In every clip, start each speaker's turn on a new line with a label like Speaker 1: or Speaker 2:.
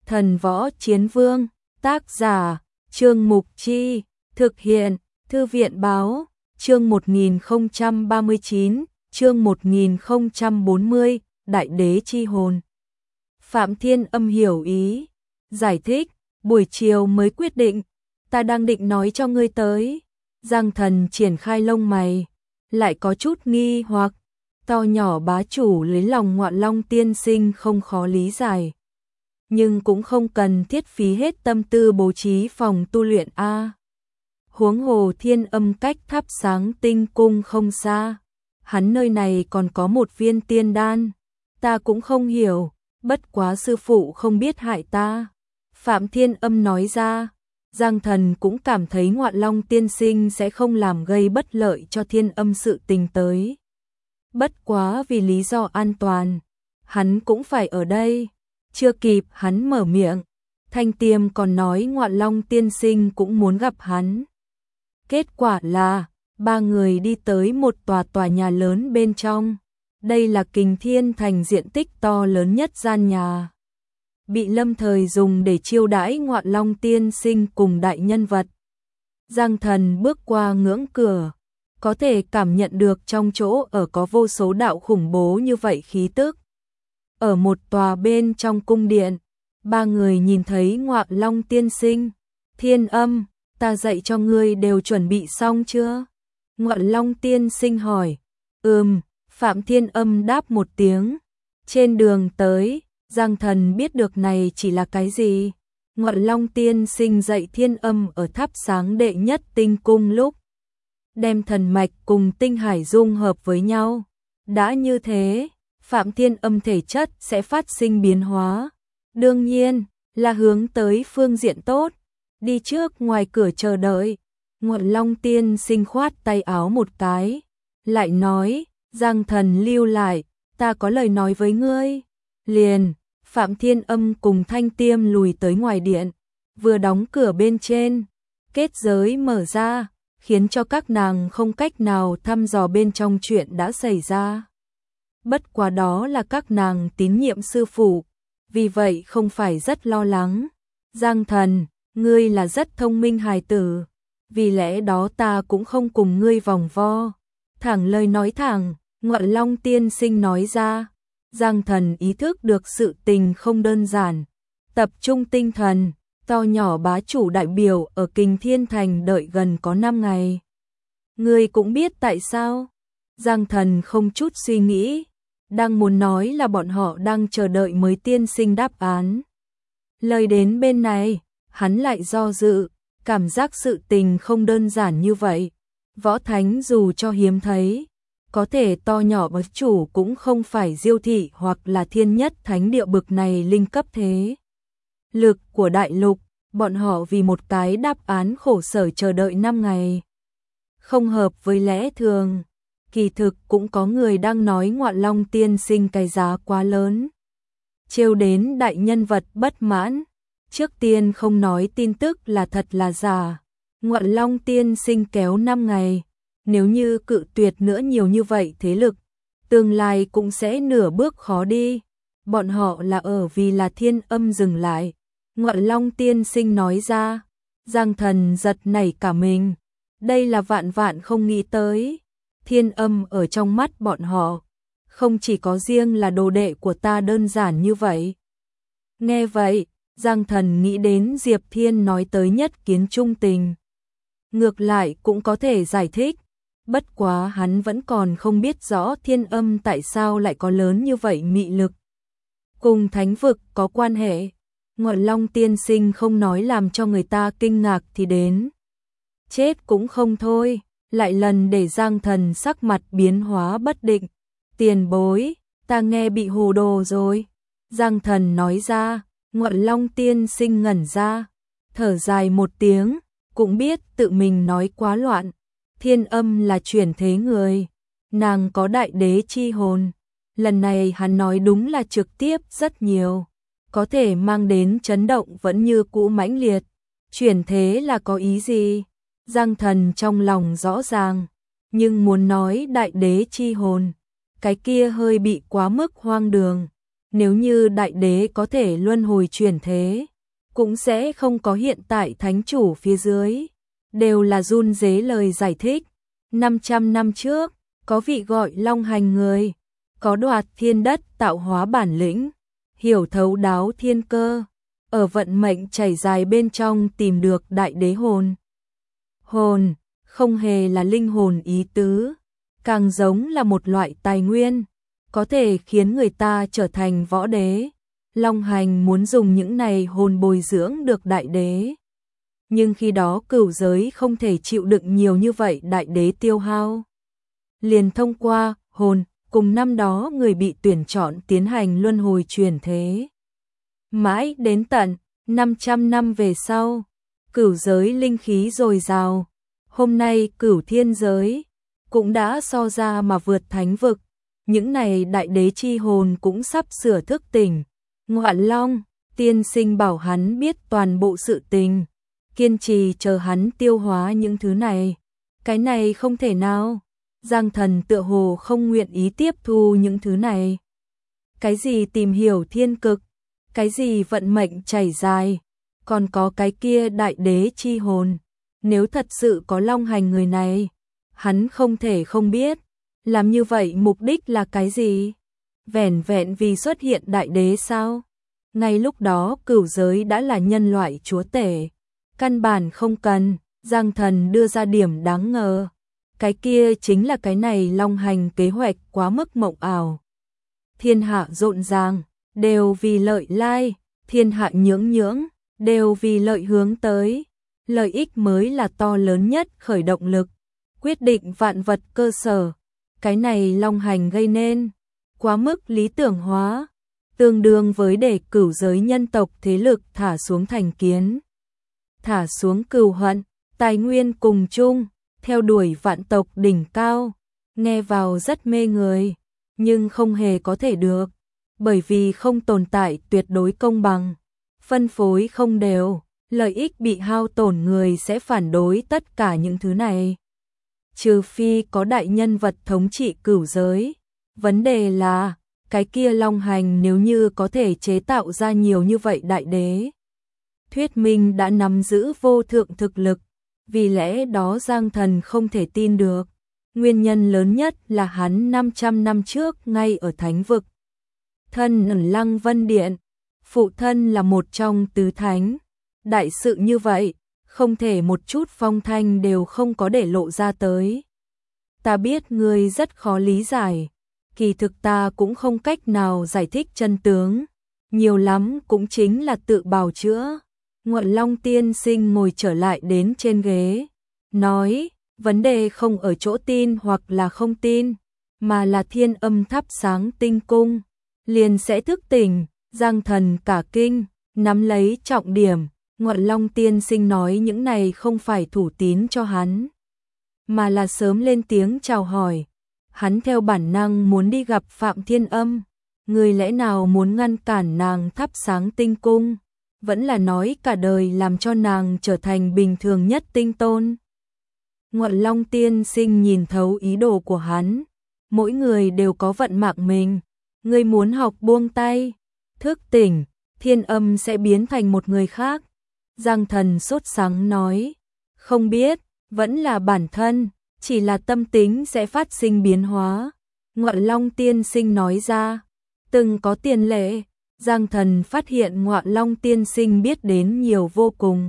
Speaker 1: Thần Võ Chiến Vương, tác giả, Trương Mục Chi, thực hiện, Thư viện Báo, chương 1039, chương 1040, Đại Đế Chi Hồn. Phạm Thiên Âm hiểu ý, giải thích, buổi chiều mới quyết định, ta đang định nói cho ngươi tới. Giang Thần triển khai lông mày, lại có chút nghi hoặc, to nhỏ bá chủ lấy lòng Ngọa Long tiên sinh không khó lý giải. Nhưng cũng không cần thiết phí hết tâm tư bố trí phòng tu luyện a. Huống hồ Thiên Âm cách thắp sáng tinh cung không xa, hắn nơi này còn có một viên tiên đan, ta cũng không hiểu, bất quá sư phụ không biết hại ta. Phạm Thiên Âm nói ra, Giang Thần cũng cảm thấy Ngọa Long tiên sinh sẽ không làm gây bất lợi cho Thiên Âm sự tình tới. Bất quá vì lý do an toàn, hắn cũng phải ở đây. Chưa kịp hắn mở miệng, Thanh Tiêm còn nói Ngọa Long tiên sinh cũng muốn gặp hắn. Kết quả là, ba người đi tới một tòa nhà lớn bên trong. Đây là Kình Thiên Thành diện tích to lớn nhất gian nhà, bị lâm thời dùng để chiêu đãi Ngọa Long tiên sinh cùng đại nhân vật. Giang Thần bước qua ngưỡng cửa, có thể cảm nhận được trong chỗ ở có vô số đạo khủng bố như vậy khí tức. Ở một tòa bên trong cung điện, ba người nhìn thấy Ngọa Long tiên sinh. Thiên Âm, ta dạy cho ngươi đều chuẩn bị xong chưa? Ngọa Long tiên sinh hỏi. Phạm Thiên Âm đáp một tiếng. Trên đường tới, Giang Thần biết được này chỉ là cái gì. Ngọa Long tiên sinh dạy Thiên Âm ở thắp sáng đệ nhất tinh cung lúc đem thần mạch cùng tinh hải dung hợp với nhau. Đã như thế, Phạm Thiên Âm thể chất sẽ phát sinh biến hóa. Đương nhiên, là hướng tới phương diện tốt. Đi trước ngoài cửa chờ đợi. Ngọa Long tiên sinh khoát tay áo một cái, lại nói, Giang Thần lưu lại, ta có lời nói với ngươi. Liền, Phạm Thiên Âm cùng Thanh Tiêm lùi tới ngoài điện, vừa đóng cửa bên trên, kết giới mở ra, khiến cho các nàng không cách nào thăm dò bên trong chuyện đã xảy ra. Bất quá đó là các nàng tín nhiệm sư phụ, vì vậy không phải rất lo lắng. Giang Thần, ngươi là rất thông minh hài tử, vì lẽ đó ta cũng không cùng ngươi vòng vo. Thẳng lời nói thẳng, Ngọa Long tiên sinh nói ra. Giang Thần ý thức được sự tình không đơn giản, tập trung tinh thần, to nhỏ bá chủ đại biểu ở Kình Thiên Thành đợi gần có 5 ngày. Ngươi cũng biết tại sao? Giang Thần không chút suy nghĩ, đang muốn nói là bọn họ đang chờ đợi mới tiên sinh đáp án. Lời đến bên này, hắn lại do dự, cảm giác sự tình không đơn giản như vậy. Võ thánh dù cho hiếm thấy, có thể to nhỏ bá chủ cũng không phải Diêu thị hoặc là Thiên Nhất Thánh Địa bực này linh cấp thế lực của đại lục, bọn họ vì một cái đáp án khổ sở chờ đợi 5 ngày. Không hợp với lẽ thường, kỳ thực cũng có người đang nói Ngọa Long tiên sinh cái giá quá lớn, trêu đến đại nhân vật bất mãn. Trước tiên không nói tin tức là thật là giả, Ngọa Long tiên sinh kéo 5 ngày, nếu như cự tuyệt nữa nhiều như vậy thế lực, tương lai cũng sẽ nửa bước khó đi. Bọn họ là ở vì là Thiên Âm dừng lại. Ngọa Long tiên sinh nói ra. Giang Thần giật nảy cả mình, đây là vạn vạn không nghĩ tới. Thiên Âm ở trong mắt bọn họ, không chỉ có riêng là đồ đệ của ta đơn giản như vậy. Nghe vậy, Giang Thần nghĩ đến Diệp Thiên nói tới nhất kiến trung tình. Ngược lại cũng có thể giải thích, bất quá hắn vẫn còn không biết rõ Thiên Âm tại sao lại có lớn như vậy mị lực. Cùng thánh vực có quan hệ, Ngọa Long tiên sinh không nói làm cho người ta kinh ngạc thì đến chết cũng không thôi, lại lần để Giang Thần sắc mặt biến hóa bất định. Tiền bối, ta nghe bị hồ đồ rồi. Giang Thần nói ra. Ngọa Long tiên sinh ngẩn ra, thở dài một tiếng, cũng biết tự mình nói quá loạn. Thiên Âm là chuyển thế người, nàng có đại đế chi hồn. Lần này hắn nói đúng là trực tiếp rất nhiều, có thể mang đến chấn động vẫn như cũ mãnh liệt. Chuyển thế là có ý gì? Giang Thần trong lòng rõ ràng, nhưng muốn nói đại đế chi hồn, cái kia hơi bị quá mức hoang đường. nếu như đại đế có thể luân hồi chuyển thế, cũng sẽ không có hiện tại thánh chủ phía dưới. Đều là run rế lời giải thích. 500 năm trước, có vị gọi Long Hành người, có đoạt thiên đất tạo hóa bản lĩnh, hiểu thấu đáo thiên cơ, ở vận mệnh chảy dài bên trong tìm được đại đế hồn. Hồn, không hề là linh hồn ý tứ, càng giống là một loại tài nguyên, có thể khiến người ta trở thành võ đế. Long Hành muốn dùng những này hồn bồi dưỡng được đại đế. Nhưng khi đó cửu giới không thể chịu đựng nhiều như vậy đại đế tiêu hao. Liền thông qua hồn, cùng năm đó người bị tuyển chọn tiến hành luân hồi chuyển thế. Mãi đến tận 500 năm về sau, cửu giới linh khí dồi dào. Hôm nay cửu thiên giới cũng đã so ra mà vượt thánh vực. Những này đại đế chi hồn cũng sắp sửa thức tỉnh. Ngoạn Long, tiên sinh bảo hắn biết toàn bộ sự tình, kiên trì chờ hắn tiêu hóa những thứ này. Cái này không thể nào. Giang Thần tựa hồ không nguyện ý tiếp thu những thứ này. Cái gì tìm hiểu thiên cực, cái gì vận mệnh chảy dài, còn có cái kia đại đế chi hồn. Nếu thật sự có Long Hành người này, hắn không thể không biết. Làm như vậy mục đích là cái gì? Vẻn vẹn vì xuất hiện đại đế sao? Ngay lúc đó cửu giới đã là nhân loại chúa tể. Căn bản không cần, Giang Thần đưa ra điểm đáng ngờ. Cái kia chính là cái này Long Hành kế hoạch quá mức mộng ảo. Thiên hạ rộn ràng, đều vì lợi lai, thiên hạ nhưỡng nhưỡng, đều vì lợi hướng tới. Lợi ích mới là to lớn nhất khởi động lực, quyết định vạn vật cơ sở. Cái này Long Hành gây nên quá mức lý tưởng hóa, tương đương với để cửu giới nhân tộc thế lực thả xuống thành kiến, thả xuống cừu hận, tài nguyên cùng chung, theo đuổi vạn tộc đỉnh cao. Nghe vào rất mê người, nhưng không hề có thể được, bởi vì không tồn tại tuyệt đối công bằng, phân phối không đều, lợi ích bị hao tổn người sẽ phản đối tất cả những thứ này. Trừ phi có đại nhân vật thống trị cửu giới. Vấn đề là, cái kia Long Hành nếu như có thể chế tạo ra nhiều như vậy đại đế, thuyết minh đã nắm giữ vô thượng thực lực. Vì lẽ đó Giang Thần không thể tin được. Nguyên nhân lớn nhất là hắn 500 năm trước ngay ở thánh vực, thân ở Lăng Vân Điện, phụ thân là một trong tứ thánh. Đại sự như vậy, không thể một chút phong thanh đều không có để lộ ra tới. Ta biết ngươi rất khó lý giải, kỳ thực ta cũng không cách nào giải thích chân tướng, nhiều lắm cũng chính là tự bào chữa. Ngoạn Long tiên sinh ngồi trở lại đến trên ghế, nói, vấn đề không ở chỗ tin hoặc là không tin, mà là thiên âm thắp sáng tinh cung, liền sẽ thức tỉnh. Giang Thần cả kinh, nắm lấy trọng điểm. Ngoạn Long tiên sinh nói những này không phải thủ tín cho hắn, mà là sớm lên tiếng chào hỏi. Hắn theo bản năng muốn đi gặp Phạm Thiên Âm, người lẽ nào muốn ngăn cản nàng thắp sáng tinh cung, vẫn là nói cả đời làm cho nàng trở thành bình thường nhất tinh tôn. Ngoạn Long tiên sinh nhìn thấu ý đồ của hắn, mỗi người đều có vận mạng mình, người muốn học buông tay, thức tỉnh, Thiên Âm sẽ biến thành một người khác. Giang Thần sốt sắng nói, không biết, vẫn là bản thân, chỉ là tâm tính sẽ phát sinh biến hóa. Ngoạn Long tiên sinh nói ra, từng có tiền lệ. Giang Thần phát hiện Ngoạn Long tiên sinh biết đến nhiều vô cùng.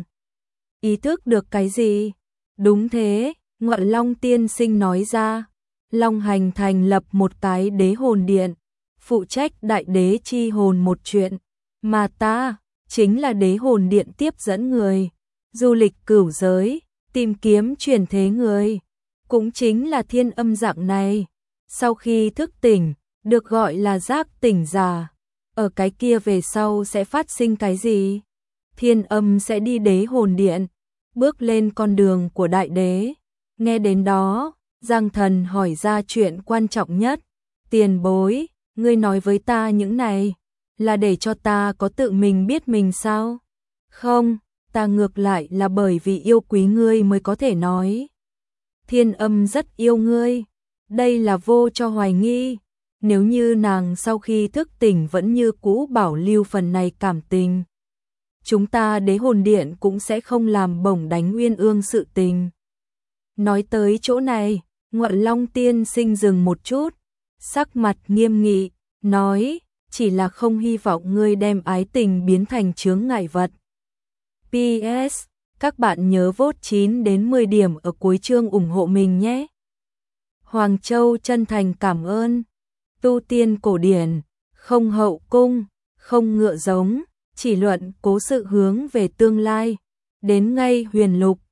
Speaker 1: Ý thức được cái gì? Đúng thế, Ngoạn Long tiên sinh nói ra, Long Hành thành lập một cái đế hồn điện, phụ trách đại đế chi hồn một chuyện, mà ta chính là đế hồn điện tiếp dẫn người, du lịch cửu giới, tìm kiếm chuyển thế người, cũng chính là Thiên Âm dạng này. Sau khi thức tỉnh, được gọi là giác tỉnh giả. Ở cái kia về sau sẽ phát sinh cái gì? Thiên Âm sẽ đi đế hồn điện, bước lên con đường của đại đế. Nghe đến đó, Giang Thần hỏi ra chuyện quan trọng nhất. Tiền bối, ngươi nói với ta những này, là để cho ta có tự mình biết mình sao? Không, ta ngược lại là bởi vì yêu quý ngươi mới có thể nói. Thiên Âm rất yêu ngươi, đây là vô cho hoài nghi. nếu như nàng sau khi thức tỉnh vẫn như cũ bảo lưu phần này cảm tình, chúng ta Đế Hồn Điện cũng sẽ không làm bổng đánh Uyên Ương sự tình. Nói tới chỗ này, Ngọa Long tiên sinh dừng một chút, sắc mặt nghiêm nghị, nói, chỉ là không hy vọng ngươi đem ái tình biến thành chướng ngại vật. PS, các bạn nhớ vote 9 đến 10 điểm ở cuối chương ủng hộ mình nhé. Hoàng Châu chân thành cảm ơn. Tu tiên cổ điển, không hậu cung, không ngựa giống, chỉ luận cố sự hướng về tương lai. Đến ngay huyền lục,